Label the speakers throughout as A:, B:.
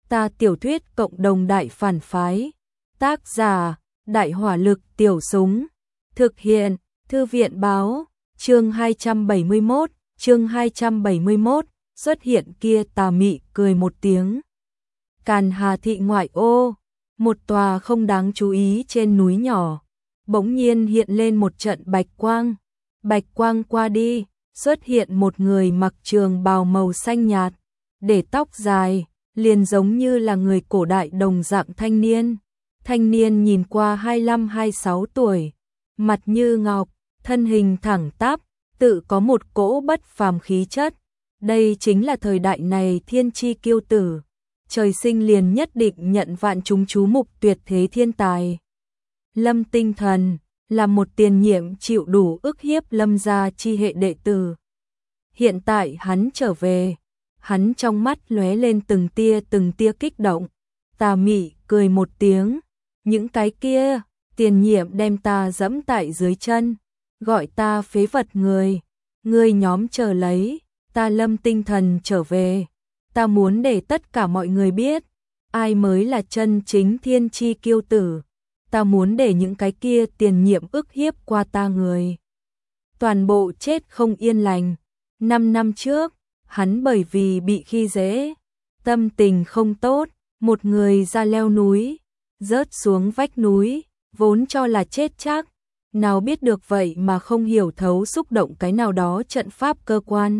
A: Ta tiểu thuyết cộng đồng đại phản phái. Tác giả: Đại hỏa lực tiểu súng. Thực hiện: Thư viện báo. Chương 271, xuất hiện kia tà mị cười một tiếng. Càn Hà thị ngoại ô, một tòa không đáng chú ý trên núi nhỏ, bỗng nhiên hiện lên một trận bạch quang. Bạch quang qua đi, xuất hiện một người mặc trường bào màu xanh nhạt, để tóc dài, liền giống như là người cổ đại đồng dạng thanh niên. Thanh niên nhìn qua 25-26 tuổi, mặt như ngọc, thân hình thẳng tắp, tự có một cỗ bất phàm khí chất. Đây chính là thời đại này thiên chi kiêu tử, trời sinh liền nhất định nhận vạn chúng chú mục tuyệt thế thiên tài. Lâm Tinh Thần là một tiền nhiệm chịu đủ ức hiếp Lâm gia chi hệ đệ tử. Hiện tại hắn trở về, hắn trong mắt lóe lên từng tia kích động. Tà mị cười một tiếng, những cái kia, tiền nhiệm đem ta dẫm tại dưới chân, gọi ta phế vật người, ngươi nhóm chờ lấy, ta Lâm Tinh Thần trở về, ta muốn để tất cả mọi người biết, ai mới là chân chính thiên chi kiêu tử, ta muốn để những cái kia tiền nhiệm ức hiếp qua ta người toàn bộ chết không yên lành. 5 năm trước, hắn bởi vì bị khi dễ, tâm tình không tốt, một người ra leo núi, rớt xuống vách núi, vốn cho là chết chắc, nào biết được vậy mà không hiểu thấu xúc động cái nào đó trận pháp cơ quan,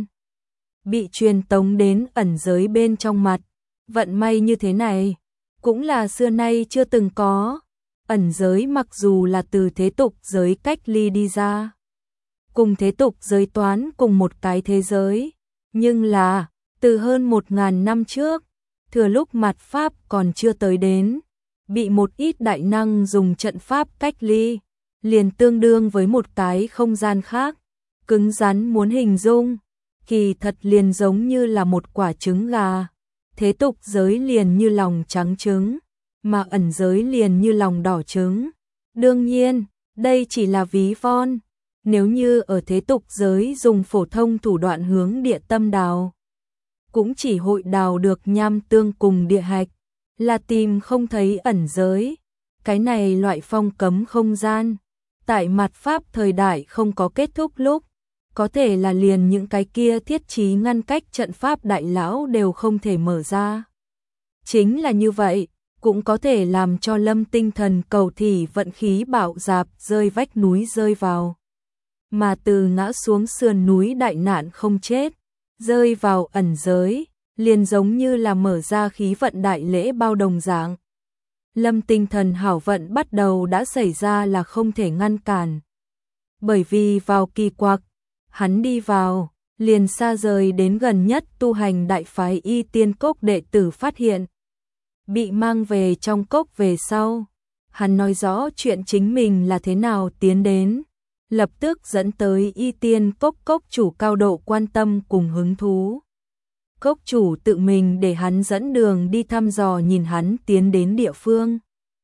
A: bị truyền tống đến ẩn giới bên trong mặt. Vận may như thế này, cũng là xưa nay chưa từng có. Ẩn giới mặc dù là từ thế tục giới cách ly đi ra, cùng thế tục giới toán cùng một cái thế giới, nhưng là từ hơn 1000 năm trước, thừa lúc mạt pháp còn chưa tới đến, bị một ít đại năng dùng trận pháp cách ly, liền tương đương với một cái không gian khác, cứng rắn muốn hình dung, kỳ thật liền giống như là một quả trứng gà. Thế tục giới liền như lòng trắng trứng, mà ẩn giới liền như lòng đỏ trứng. Đương nhiên, đây chỉ là ví von. Nếu như ở thế tục giới dùng phổ thông thủ đoạn hướng địa tâm đào, cũng chỉ hội đào được nham tương cùng địa hạch, là tìm không thấy ẩn giới. Cái này loại phong cấm không gian, tại mạt pháp thời đại không có kết thúc lúc, có thể là liền những cái kia thiết trí ngăn cách trận pháp đại lão đều không thể mở ra. Chính là như vậy, cũng có thể làm cho Lâm Tinh Thần cầu thị vận khí bạo dạp rơi vách núi rơi vào. Mà từ ngã xuống sườn núi đại nạn không chết, rơi vào ẩn giới, liền giống như là mở ra khí vận đại lễ bao đồng dạng. Lâm Tinh Thần hảo vận bắt đầu đã xảy ra là không thể ngăn cản. Bởi vì vào kỳ quặc, hắn đi vào, liền xa rời đến gần nhất tu hành đại phái Y Tiên Cốc đệ tử phát hiện. Bị mang về trong cốc về sau, hắn nói rõ chuyện chính mình là thế nào tiến đến, lập tức dẫn tới Y Tiên Cốc cốc chủ cao độ quan tâm cùng hứng thú. Cốc chủ tự mình để hắn dẫn đường đi thăm dò nhìn hắn tiến đến địa phương.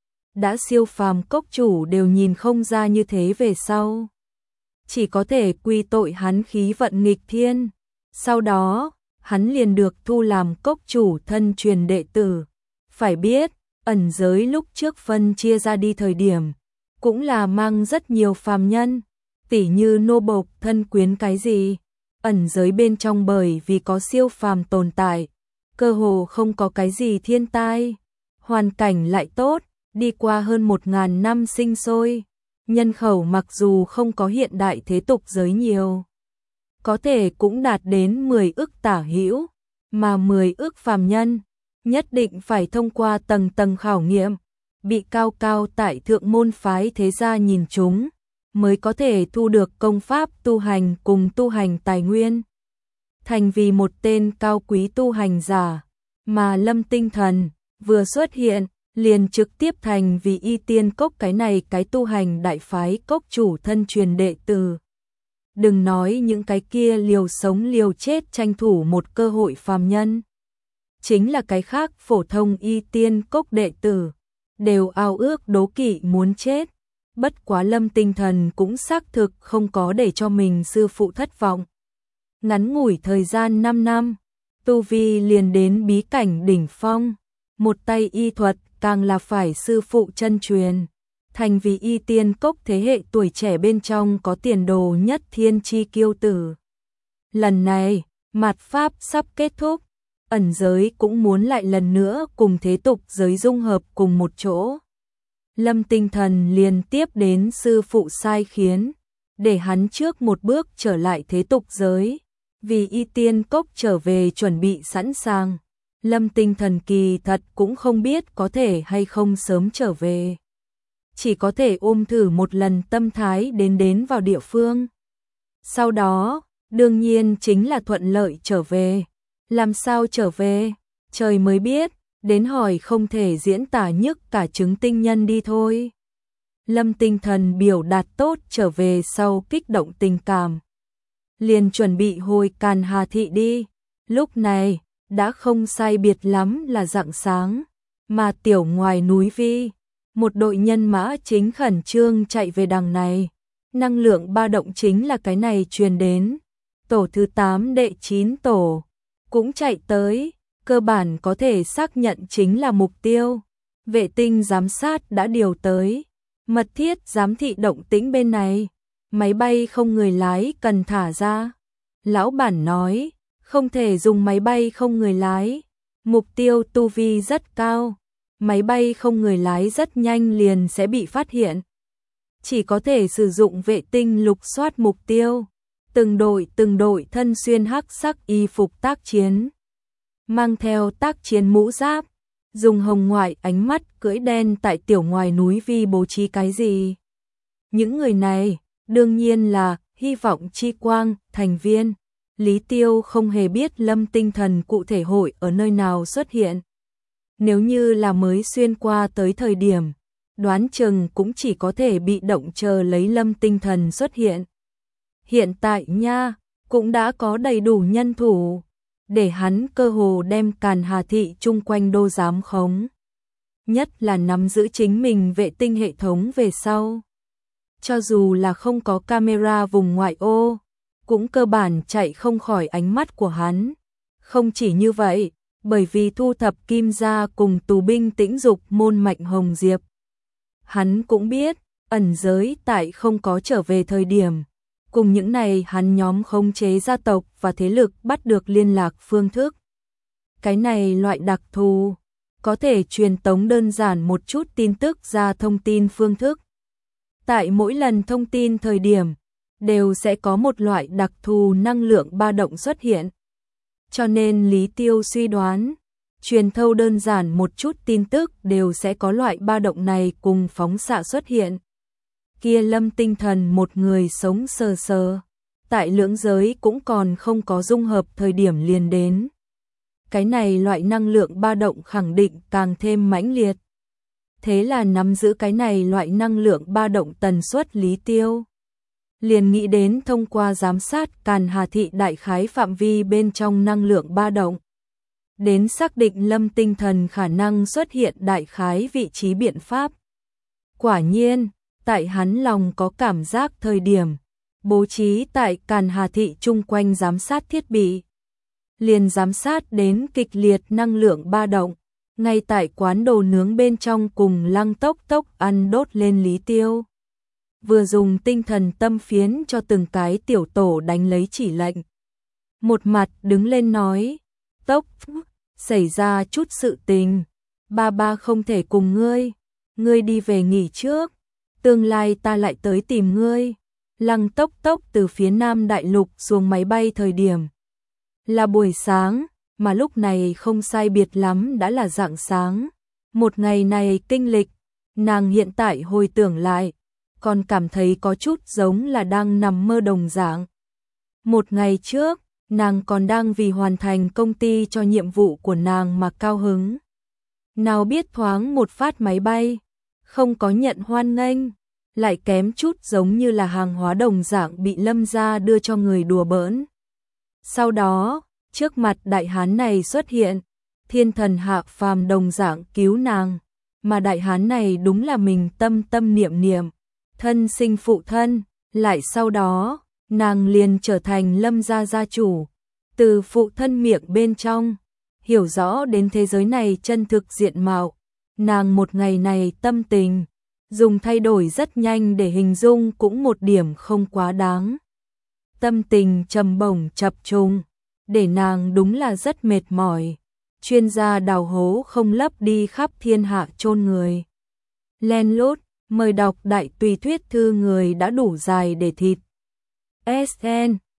A: Đã siêu phàm cốc chủ đều nhìn không ra như thế về sau, chỉ có thể quy tội hắn khí vận nghịch thiên. Sau đó, hắn liền được thu làm cốc chủ thân truyền đệ tử. Phải biết, ẩn giới lúc trước phân chia ra đi thời điểm, cũng là mang rất nhiều phàm nhân, tỉ như nô bộc, thân quyến cái gì. Ẩn giới bên trong bởi vì có siêu phàm tồn tại, cơ hồ không có cái gì thiên tai, hoàn cảnh lại tốt, đi qua hơn 1000 năm sinh sôi. Nhân khẩu mặc dù không có hiện đại thế tục giới nhiều, có thể cũng đạt đến 10 ức tả hữu, mà 10 ức phàm nhân nhất định phải thông qua tầng tầng khảo nghiệm, bị cao cao tại thượng môn phái thế gia nhìn chúng, mới có thể thu được công pháp tu hành cùng tu hành tài nguyên, thành vì một tên cao quý tu hành giả. Mà Lâm Tinh Thần vừa xuất hiện, liền trực tiếp thành vì Y Tiên Cốc cái này cái tu hành đại phái cốc chủ thân truyền đệ tử. Đừng nói những cái kia liều sống liều chết tranh thủ một cơ hội phàm nhân, chính là cái khác phổ thông Y Tiên Cốc đệ tử, đều ao ước đố kỵ muốn chết. Bất quá Lâm Tinh Thần cũng xác thực không có để cho mình sư phụ thất vọng. Ngắn ngủi thời gian 5 năm, tu vi liền đến bí cảnh đỉnh phong. một tay y thuật càng là phải sư phụ chân truyền. Thành vì y tiên cốc thế hệ tuổi trẻ bên trong có tiền đồ nhất thiên chi kiêu tử. Lần này, mạt pháp sắp kết thúc, ẩn giới cũng muốn lại lần nữa cùng thế tục giới dung hợp cùng một chỗ. Lâm Tinh Thần liền tiếp đến sư phụ sai khiến, để hắn trước một bước trở lại thế tục giới, vì y tiên cốc trở về chuẩn bị sẵn sàng. Lâm Tinh Thần kỳ thật cũng không biết có thể hay không sớm trở về. Chỉ có thể ôm thử một lần tâm thái đến vào địa phương. Sau đó, đương nhiên chính là thuận lợi trở về. Làm sao trở về? Trời mới biết, đến hỏi không thể diễn tả nhức cả trứng tinh nhân đi thôi. Lâm Tinh Thần biểu đạt tốt trở về sau kích động tình cảm. Liền chuẩn bị hồi Càn Hà Thị đi. Lúc này, đã không sai biệt lắm là rạng sáng, mà tiểu ngoài núi Vi, một đội nhân mã chính khẩn trương chạy về đằng này. Năng lượng ba động chính là cái này truyền đến. Tổ thứ 8 đệ 9 tổ cũng chạy tới, cơ bản có thể xác nhận chính là mục tiêu. Vệ tinh giám sát đã điều tới, mật thiết giám thị động tĩnh bên này. Máy bay không người lái cần thả ra. Lão bản nói, không thể dùng máy bay không người lái. Mục tiêu tu vi rất cao, máy bay không người lái rất nhanh liền sẽ bị phát hiện. Chỉ có thể sử dụng vệ tinh lục soát mục tiêu. Từng đội thân xuyên hắc sắc y phục tác chiến, mang theo tác chiến mũ giáp, dùng hồng ngoại ánh mắt cưỡi đen tại tiểu ngoài núi Vi bố trí cái gì. Những người này, đương nhiên là hy vọng chi quang, thành viên. Lý Tiêu không hề biết Lâm Tinh Thần cụ thể hội ở nơi nào xuất hiện. Nếu như là mới xuyên qua tới thời điểm, đoán chừng cũng chỉ có thể bị động chờ lấy Lâm Tinh Thần xuất hiện. Hiện tại nha, cũng đã có đầy đủ nhân thủ, để hắn cơ hồ đem Càn Hà Thị chung quanh đô giám khống. Nhất là nắm giữ chính mình vệ tinh hệ thống về sau. Cho dù là không có camera vùng ngoại ô, cũng cơ bản chạy không khỏi ánh mắt của hắn. Không chỉ như vậy, bởi vì thu thập kim gia cùng tù binh tĩnh dục môn Mạnh Hồng Diệp. Hắn cũng biết, ẩn giới tại không có trở về thời điểm. Cùng những này hắn nhóm khống chế gia tộc và thế lực bắt được liên lạc phương thức. Cái này loại đặc thù, có thể truyền tống đơn giản một chút tin tức ra thông tin phương thức. Tại mỗi lần thông tin thời điểm, đều sẽ có một loại đặc thù năng lượng ba động xuất hiện. Cho nên Lý Tiêu suy đoán, truyền thâu đơn giản một chút tin tức đều sẽ có loại ba động này cùng phóng xạ xuất hiện. Kia Lâm Tinh Thần một người sống sờ sờ, tại lưỡng giới cũng còn không có dung hợp thời điểm liền đến. Cái này loại năng lượng ba động khẳng định càng thêm mãnh liệt. Thế là nắm giữ cái này loại năng lượng ba động tần suất Lý Tiêu. Liền nghĩ đến thông qua giám sát Càn Hà Thị đại khái phạm vi bên trong năng lượng ba động. Đến xác định Lâm Tinh Thần khả năng xuất hiện đại khái vị trí biện pháp. Quả nhiên, tại hắn lòng có cảm giác thời điểm, bố trí tại Càn Hà Thị chung quanh giám sát thiết bị. Liền giám sát đến kịch liệt năng lượng ba động, ngay tại quán đồ nướng bên trong cùng Lăng Tốc Tốc ăn đốt lên Lý Tiêu. Vừa dùng tinh thần tâm phiến cho từng cái tiểu tổ đánh lấy chỉ lệnh. Một mặt đứng lên nói, Tốc, xảy ra chút sự tình, ba không thể cùng ngươi đi về nghỉ trước, tương lai ta lại tới tìm ngươi. Lăng Tốc Tốc từ phía Nam Đại Lục xuống máy bay thời điểm. Là buổi sáng, mà lúc này không sai biệt lắm đã là rạng sáng. Một ngày này kinh lịch, nàng hiện tại hồi tưởng lại, còn cảm thấy có chút giống là đang nằm mơ đồng dạng. Một ngày trước, nàng còn đang vì hoàn thành công ty cho nhiệm vụ của nàng mà cao hứng. Nào biết thoáng một phát máy bay, không có nhận hoan nghênh, lại kém chút giống như là hàng hóa đồng dạng bị Lâm gia đưa cho người đùa bỡn. Sau đó, trước mặt đại hán này xuất hiện, thiên thần hạ phàm đồng dạng cứu nàng, mà đại hán này đúng là mình tâm niệm niệm, thân sinh phụ thân, lại sau đó, nàng liền trở thành Lâm gia gia chủ, từ phụ thân miệng bên trong, hiểu rõ đến thế giới này chân thực diện mạo, nàng một ngày này tâm tình, dùng thay đổi rất nhanh để hình dung cũng một điểm không quá đáng. Tâm tình trầm bổng chập trùng, để nàng đúng là rất mệt mỏi. Chuyên gia đào hố không lấp đi khắp thiên hạ chôn người. Len lút, mời đọc đại tùy thuyết thư người đã đủ dài để thịt. SN